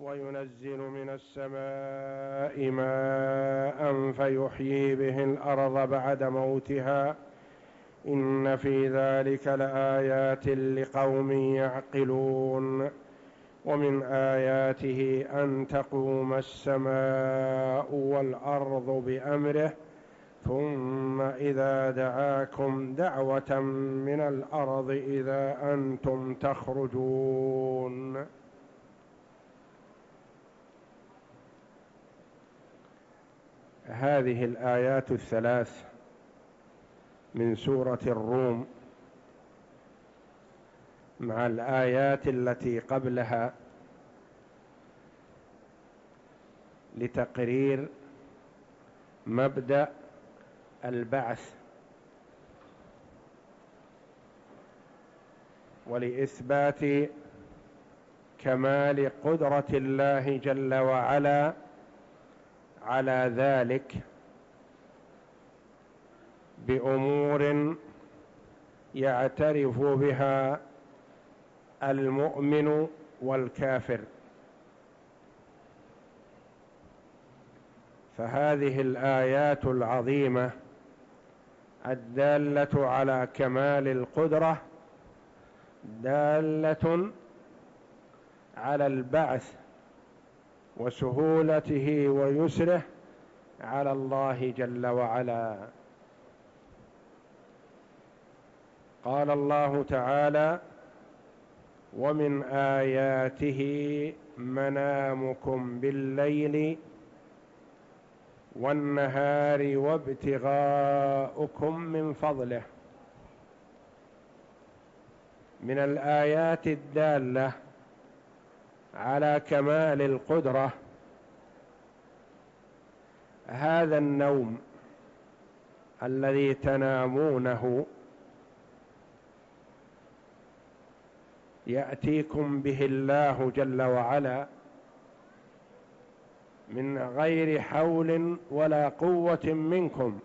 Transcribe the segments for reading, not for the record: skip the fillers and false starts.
وينزل من السماء ماء فيحيي به الأرض بعد موتها إن في ذلك لآيات لقوم يعقلون. ومن آياته أن تقوم السماء والأرض بأمره ثم إذا دعاكم دعوة من الأرض إذا أنتم تخرجون. هذه الآيات الثلاث من سورة الروم مع الآيات التي قبلها لتقرير مبدأ البعث ولإثبات كمال قدرة الله جل وعلا على ذلك بأمور يعترف بها المؤمن والكافر. فهذه الآيات العظيمة الدالة على كمال القدرة دالة على البعث وسهولته ويسره على الله جل وعلا. قال الله تعالى: ومن آياته منامكم بالليل والنهار وابتغاؤكم من فضله. من الآيات الدالة على كمال القدرة هذا النوم الذي تنامونه يأتيكم به الله جل وعلا من غير حول ولا قوة منكم.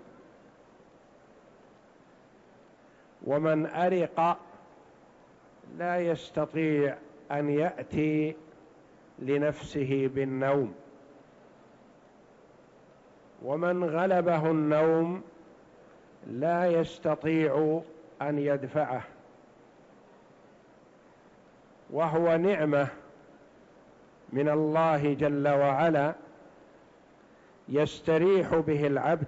ومن أرق لا يستطيع أن يأتي لنفسه بالنوم، ومن غلبه النوم لا يستطيع أن يدفعه، وهو نعمة من الله جل وعلا يستريح به العبد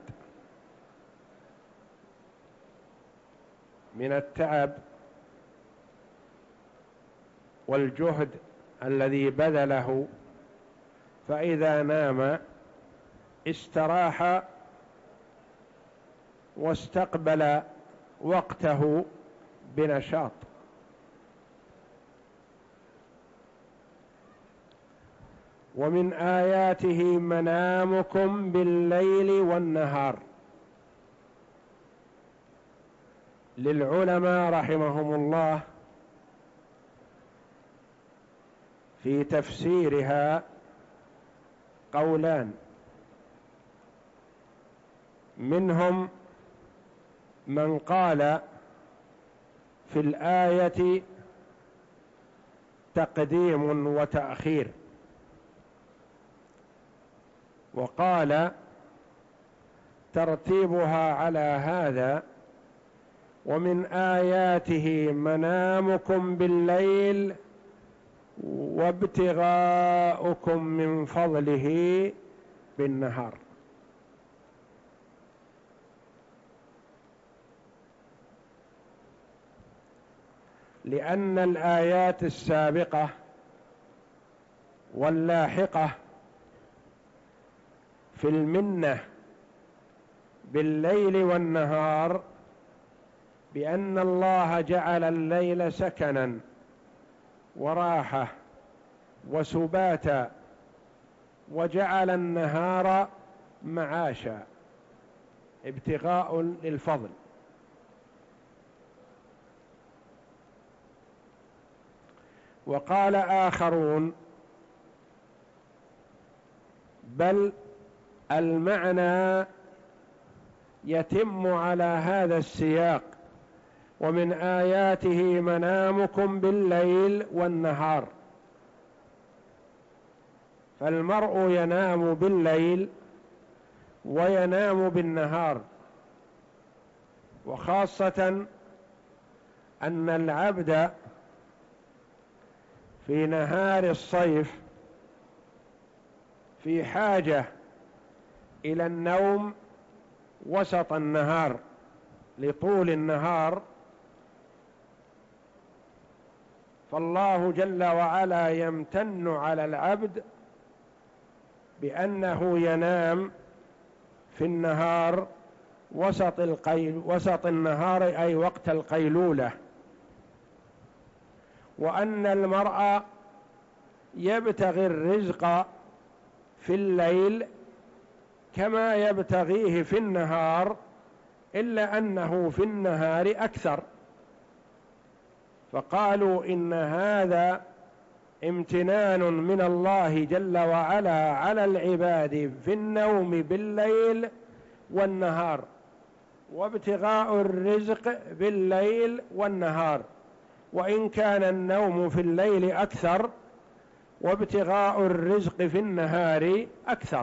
من التعب والجهد الذي بذله، فإذا نام استراح واستقبل وقته بنشاط. ومن آياته منامكم بالليل والنهار. للعلماء رحمهم الله في تفسيرها قولان، منهم من قال في الآية تقديم وتأخير، وقال ترتيبها على هذا: ومن آياته منامكم بالليل وابتغاؤكم من فضله بالنهار. لأن الآيات السابقة واللاحقة في المنة بالليل والنهار بأن الله جعل الليل سكنا وراحة وسباتا، وجعل النهار معاشا ابتغاء للفضل. وقال آخرون: بل المعنى يتم على هذا السياق: ومن آياته منامكم بالليل والنهار، فالمرء ينام بالليل وينام بالنهار، وخاصة أن العبد في نهار الصيف في حاجة إلى النوم وسط النهار لطول النهار، فالله جل وعلا يمتن على العبد بأنه ينام في النهار وسط النهار أي وقت القيلولة، وأن المرء يبتغي الرزق في الليل كما يبتغيه في النهار، إلا أنه في النهار أكثر. فقالوا إن هذا امتنان من الله جل وعلا على العباد في النوم بالليل والنهار، وابتغاء الرزق بالليل والنهار، وإن كان النوم في الليل أكثر وابتغاء الرزق في النهار أكثر.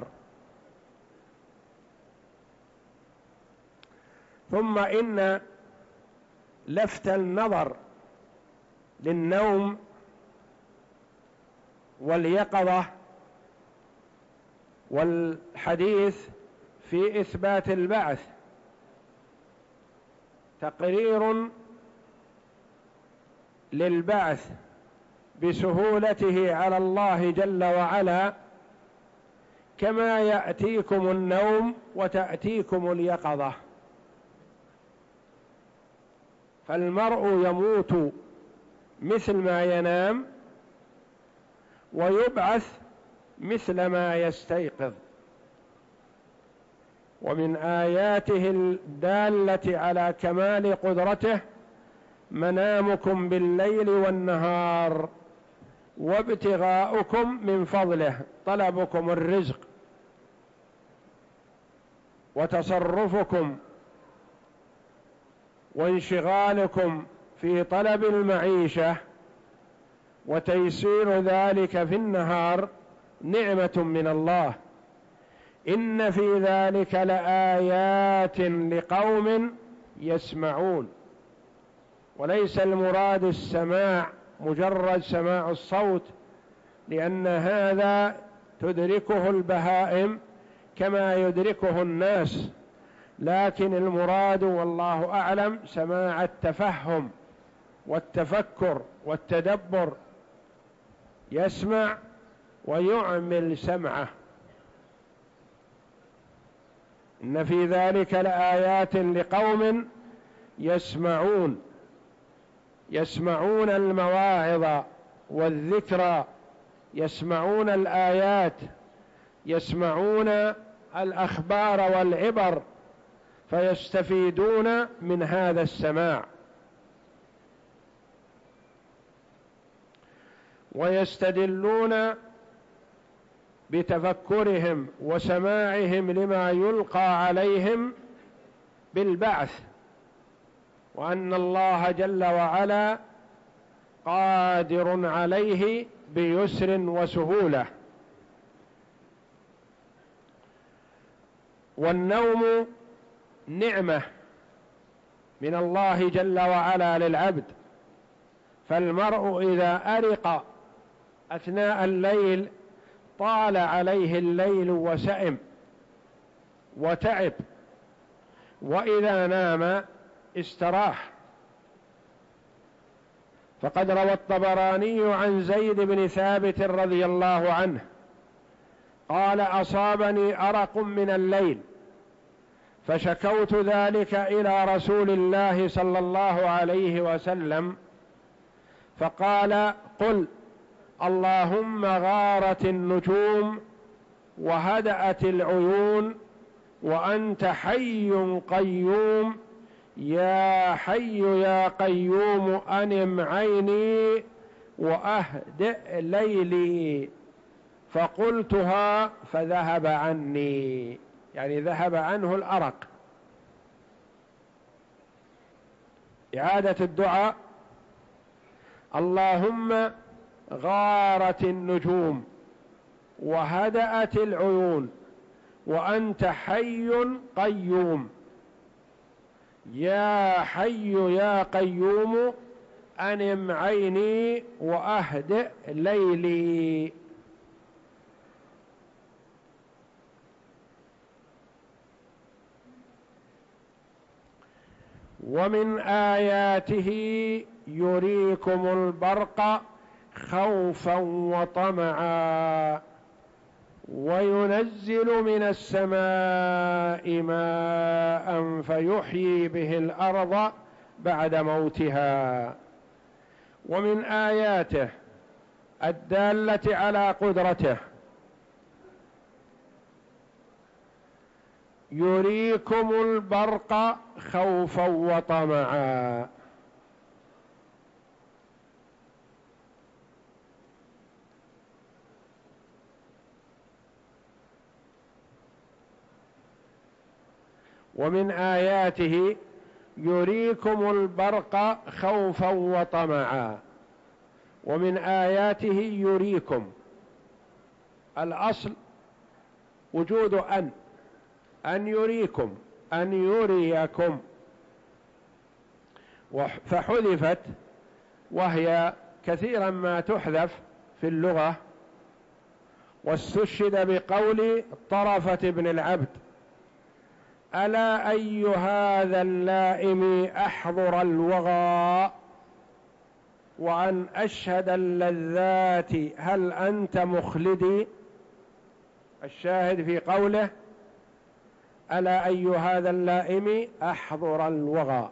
ثم إن لفت النظر للنوم واليقظة والحديث في إثبات البعث تقرير للبعث بسهولته على الله جل وعلا، كما يأتيكم النوم وتأتيكم اليقظة. فالمرء يموت مثل ما ينام ويبعث مثل ما يستيقظ. ومن آياته الدالة على كمال قدرته منامكم بالليل والنهار وابتغاؤكم من فضله، طلبكم الرزق وتصرفكم وانشغالكم في طلب المعيشة وتيسير ذلك في النهار نعمة من الله. إن في ذلك لآيات لقوم يسمعون. وليس المراد السماع مجرد سماع الصوت، لأن هذا تدركه البهائم كما يدركه الناس، لكن المراد والله أعلم سماع التفهم والتفكر والتدبر، يسمع ويعمل سمعه. إن في ذلك لآيات لقوم يسمعون، يسمعون المواعظ والذكرى، يسمعون الآيات، يسمعون الأخبار والعبر، فيستفيدون من هذا السماع ويستدلون بتفكرهم وسماعهم لما يلقى عليهم بالبعث، وأن الله جل وعلا قادر عليه بيسر وسهولة. والنوم نعمة من الله جل وعلا للعبد، فالمرء إذا أرق أثناء الليل طال عليه الليل وسئم وتعب، وإذا نام استراح. فقد روى الطبراني عن زيد بن ثابت رضي الله عنه قال: أصابني أرق من الليل فشكوت ذلك إلى رسول الله صلى الله عليه وسلم، فقال: قل اللهم غارت النجوم وهدأت العيون وأنت حي قيوم، يا حي يا قيوم أنم عيني وأهدئ ليلي، فقلتها فذهب عني، يعني ذهب عنه الأرق. إعادة الدعاء: اللهم غارت النجوم وهدأت العيون وأنت حي قيوم. يا حي يا قيوم أنم عيني وأهدئ ليلي. ومن آياته يريكم البرق خوفا وطمعا وينزل من السماء ماء فيحيي به الأرض بعد موتها. ومن آياته الدالة على قدرته يريكم البرق خوفا وطمعا. ومن آياته يريكم البرق خوفا وطمعا. ومن آياته يريكم، الأصل وجود أن يريكم، أن يريكم، فحذفت، وهي كثيرا ما تحذف في اللغة، واستشهد بقول طرفة بن العبد: ألا أي هذا اللائم أحضر الوغى وأن أشهد اللذات هل أنت مخلدي. الشاهد في قوله: ألا أي هذا اللائم أحضر الوغى،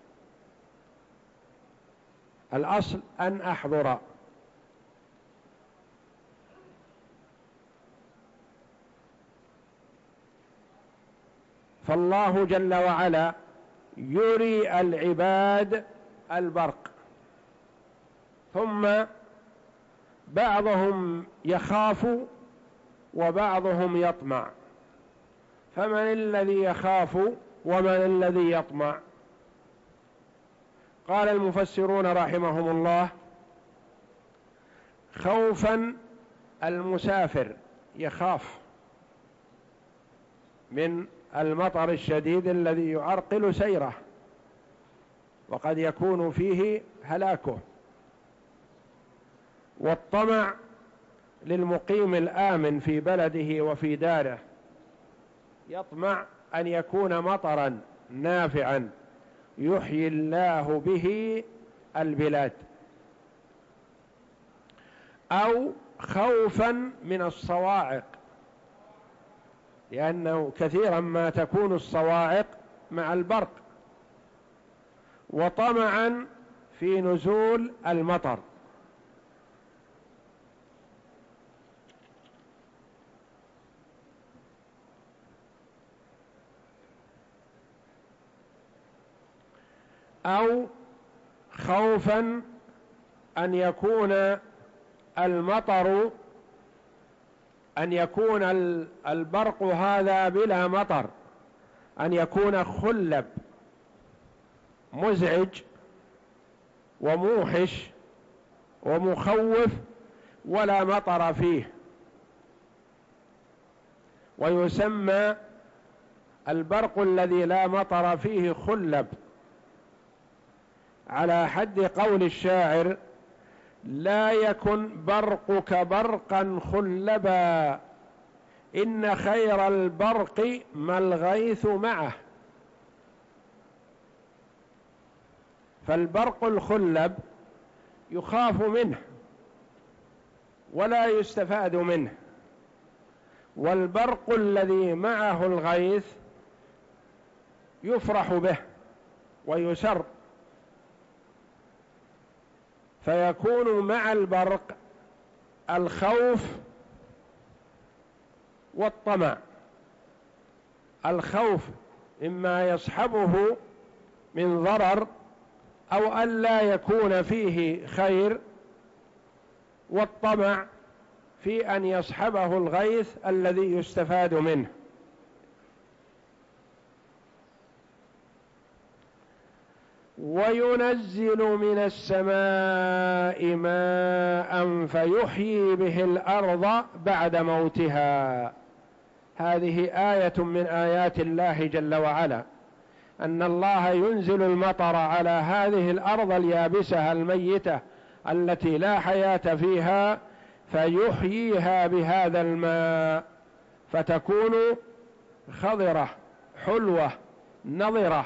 الأصل أن أحضر. فالله جل وعلا يري العباد البرق، ثم بعضهم يخاف وبعضهم يطمع. فمن الذي يخاف ومن الذي يطمع؟ قال المفسرون رحمهم الله: خوفا المسافر يخاف من المطر الشديد الذي يعرقل سيره وقد يكون فيه هلاكه. والطمع للمقيم الآمن في بلده وفي داره، يطمع أن يكون مطرا نافعا يحيي الله به البلاد. أو خوفا من الصواعق، لأنه كثيرا ما تكون الصواعق مع البرق. وطمعا في نزول المطر. أو خوفا أن يكون المطر، أن يكون البرق هذا بلا مطر، أن يكون خلب مزعج وموحش ومخوف ولا مطر فيه. ويسمى البرق الذي لا مطر فيه خلب، على حد قول الشاعر: لا يكن برقك برقا خلبا إن خير البرق ما الغيث معه. فالبرق الخلب يخاف منه ولا يستفاد منه، والبرق الذي معه الغيث يفرح به ويسر. فيكون مع البرق الخوف والطمع. الخوف إما يصحبه من ضرر أو أن لا يكون فيه خير، والطمع في أن يصحبه الغيث الذي يستفاد منه. وينزل من السماء ماء فيحيي به الأرض بعد موتها. هذه آية من آيات الله جل وعلا، أن الله ينزل المطر على هذه الأرض اليابسة الميتة التي لا حياة فيها، فيحييها بهذا الماء فتكون خضرة حلوة نضرة،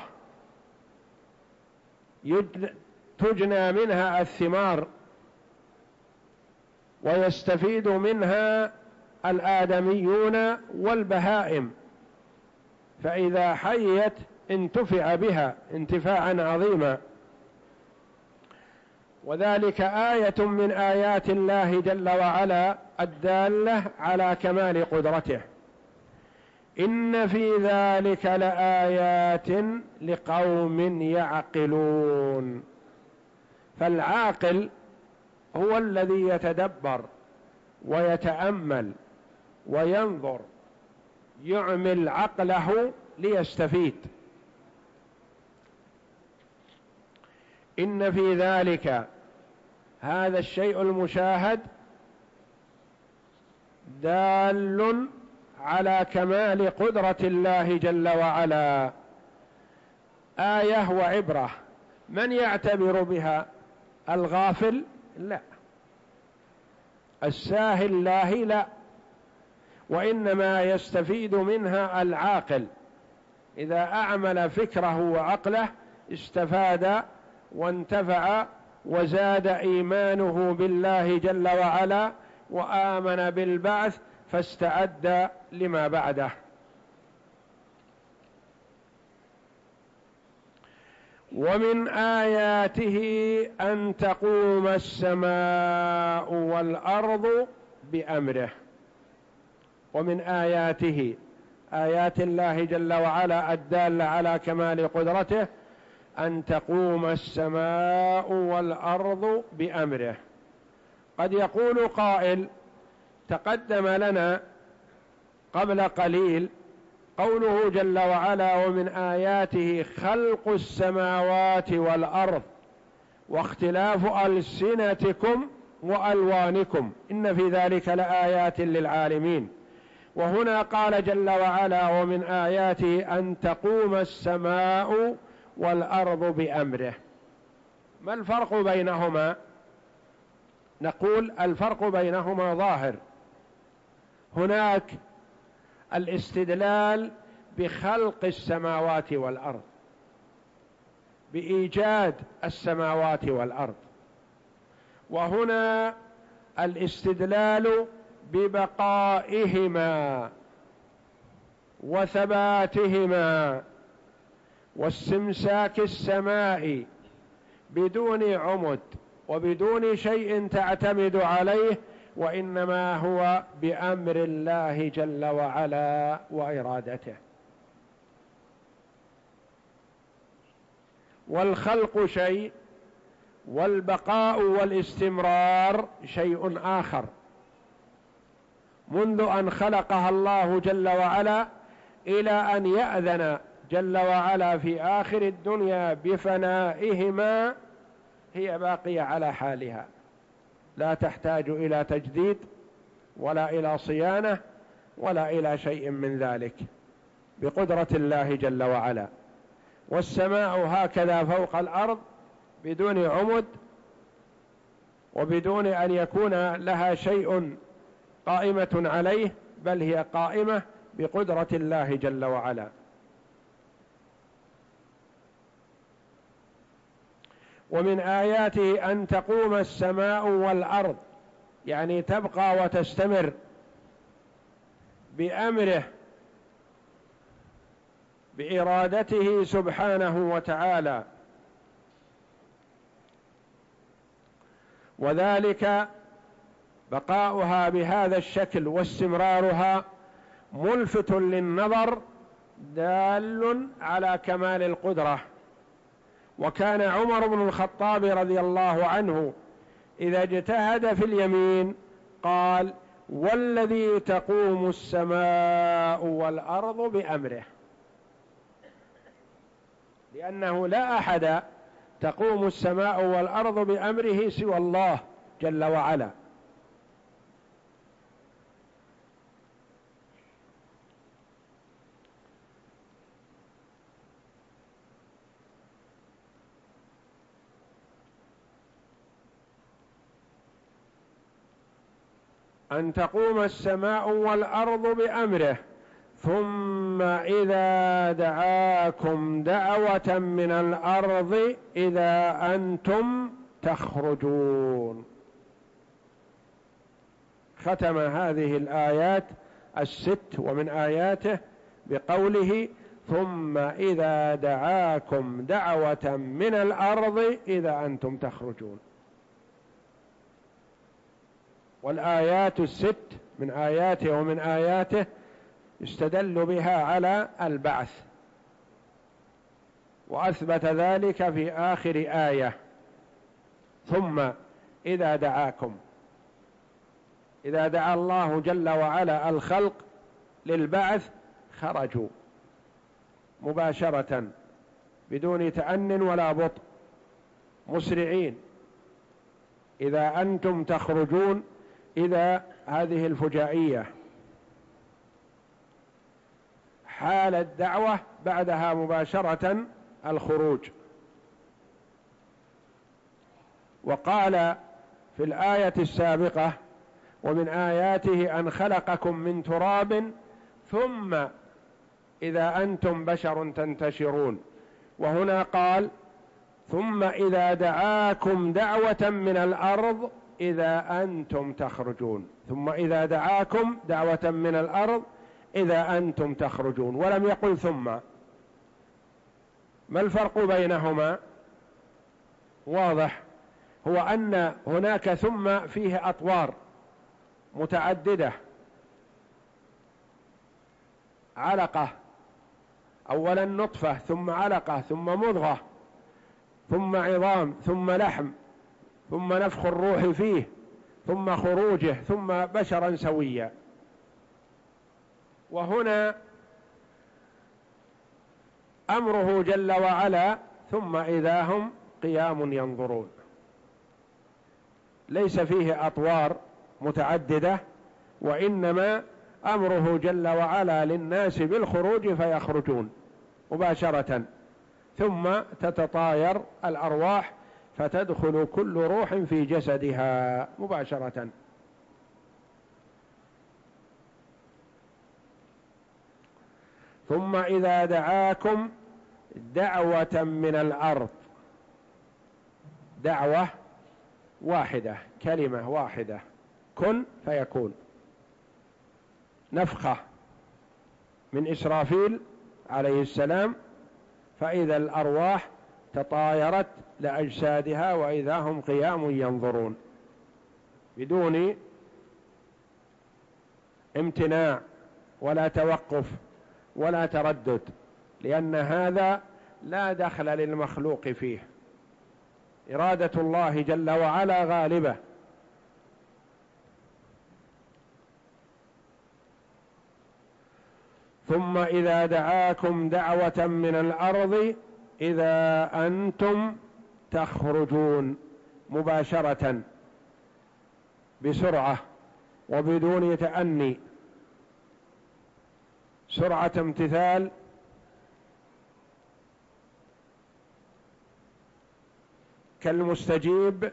تجنى منها الثمار ويستفيد منها الآدميون والبهائم، فإذا حيت انتفع بها انتفاعا عظيما. وذلك آية من آيات الله جل وعلا الدالة على كمال قدرته. إن في ذلك لآيات لقوم يعقلون. فالعاقل هو الذي يتدبر ويتأمل وينظر، يعمل عقله ليستفيد. إن في ذلك، هذا الشيء المشاهد دال على كمال قدرة الله جل وعلا، آية وعبرة. من يعتبر بها؟ الغافل؟ لا. الساهل لاهي؟ لا. وإنما يستفيد منها العاقل، إذا أعمل فكره وعقله استفاد وانتفع وزاد إيمانه بالله جل وعلا وآمن بالبعث فاستعد لما بعده. ومن آياته أن تقوم السماء والأرض بأمره. ومن آياته، آيات الله جل وعلا الدالة على كمال قدرته، أن تقوم السماء والأرض بأمره. قد يقول قائل: تقدم لنا قبل قليل قوله جل وعلا: ومن آياته خلق السماوات والأرض واختلاف ألسنتكم وألوانكم إن في ذلك لآيات للعالمين. وهنا قال جل وعلا: ومن آياته أن تقوم السماء والأرض بأمره. ما الفرق بينهما؟ نقول الفرق بينهما ظاهر. هناك الاستدلال بخلق السماوات والأرض، بإيجاد السماوات والأرض، وهنا الاستدلال ببقائهما وثباتهما واستمساك السماء بدون عمد وبدون شيء تعتمد عليه، وإنما هو بأمر الله جل وعلا وإرادته. والخلق شيء، والبقاء والاستمرار شيء آخر. منذ أن خلقها الله جل وعلا إلى أن يأذن جل وعلا في آخر الدنيا بفنائهما هي باقية على حالها، لا تحتاج إلى تجديد ولا إلى صيانة ولا إلى شيء من ذلك، بقدرة الله جل وعلا. والسماء هكذا فوق الأرض بدون عمد وبدون أن يكون لها شيء قائمة عليه، بل هي قائمة بقدرة الله جل وعلا. ومن آياته أن تقوم السماء والأرض، يعني تبقى وتستمر بأمره بإرادته سبحانه وتعالى. وذلك بقاؤها بهذا الشكل واستمرارها ملفت للنظر، دال على كمال القدرة. وكان عمر بن الخطاب رضي الله عنه إذا اجتهد في اليمين قال: والذي تقوم السماء والأرض بأمره، لأنه لا أحد تقوم السماء والأرض بأمره سوى الله جل وعلا. أن تقوم السماء والأرض بأمره، ثم إذا دعاكم دعوة من الأرض إذا أنتم تخرجون. ختم هذه الآيات الست ومن آياته بقوله ثم إذا دعاكم دعوة من الأرض إذا أنتم تخرجون. والآيات الست من آياته ومن آياته يستدل بها على البعث، وأثبت ذلك في آخر آية ثم إذا دعاكم، إذا دعا الله جل وعلا الخلق للبعث خرجوا مباشرة بدون تأن ولا بطء مسرعين. إذا أنتم تخرجون، إذا هذه الفجائية حال الدعوة بعدها مباشرة الخروج. وقال في الآية السابقة ومن آياته أن خلقكم من تراب ثم إذا أنتم بشر تنتشرون، وهنا قال ثم إذا دعاكم دعوة من الأرض إذا أنتم تخرجون، ثم إذا دعاكم دعوة من الأرض إذا أنتم تخرجون، ولم يقل ثم. ما الفرق بينهما؟ واضح، هو أن هناك ثم فيه أطوار متعددة، علقة، أولا نطفة ثم علقة ثم مضغة ثم عظام ثم لحم ثم نفخ الروح فيه ثم خروجه ثم بشرا سويا. وهنا أمره جل وعلا ثم إذا هم قيام ينظرون، ليس فيه أطوار متعددة، وإنما أمره جل وعلا للناس بالخروج فيخرجون مباشرة، ثم تتطاير الأرواح فتدخل كل روح في جسدها مباشرة. ثم إذا دعاكم دعوة من الأرض، دعوة واحدة، كلمة واحدة، كن فيكون، نفخة من إسرافيل عليه السلام، فإذا الأرواح تطايرت لأجسادها وإذا هم قيام ينظرون بدون امتناع ولا توقف ولا تردد، لأن هذا لا دخل للمخلوق فيه، إرادة الله جل وعلا غالبة. ثم إذا دعاكم دعوة من الأرض إذا أنتم تخرجون مباشرة بسرعة وبدون تأني، سرعة امتثال كالمستجيب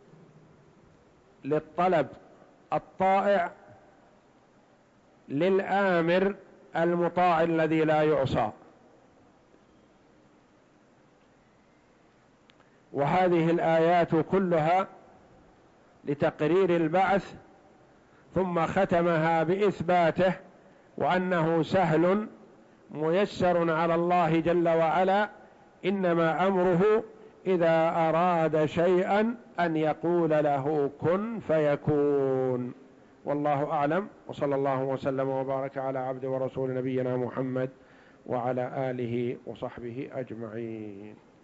للطلب الطائع للآمر المطاع الذي لا يعصى. وهذه الآيات كلها لتقرير البعث، ثم ختمها بإثباته وأنه سهل ميسر على الله جل وعلا، إنما أمره إذا أراد شيئا أن يقول له كن فيكون. والله أعلم، وصلى الله وسلم وبارك على عبد ورسول نبينا محمد وعلى آله وصحبه أجمعين.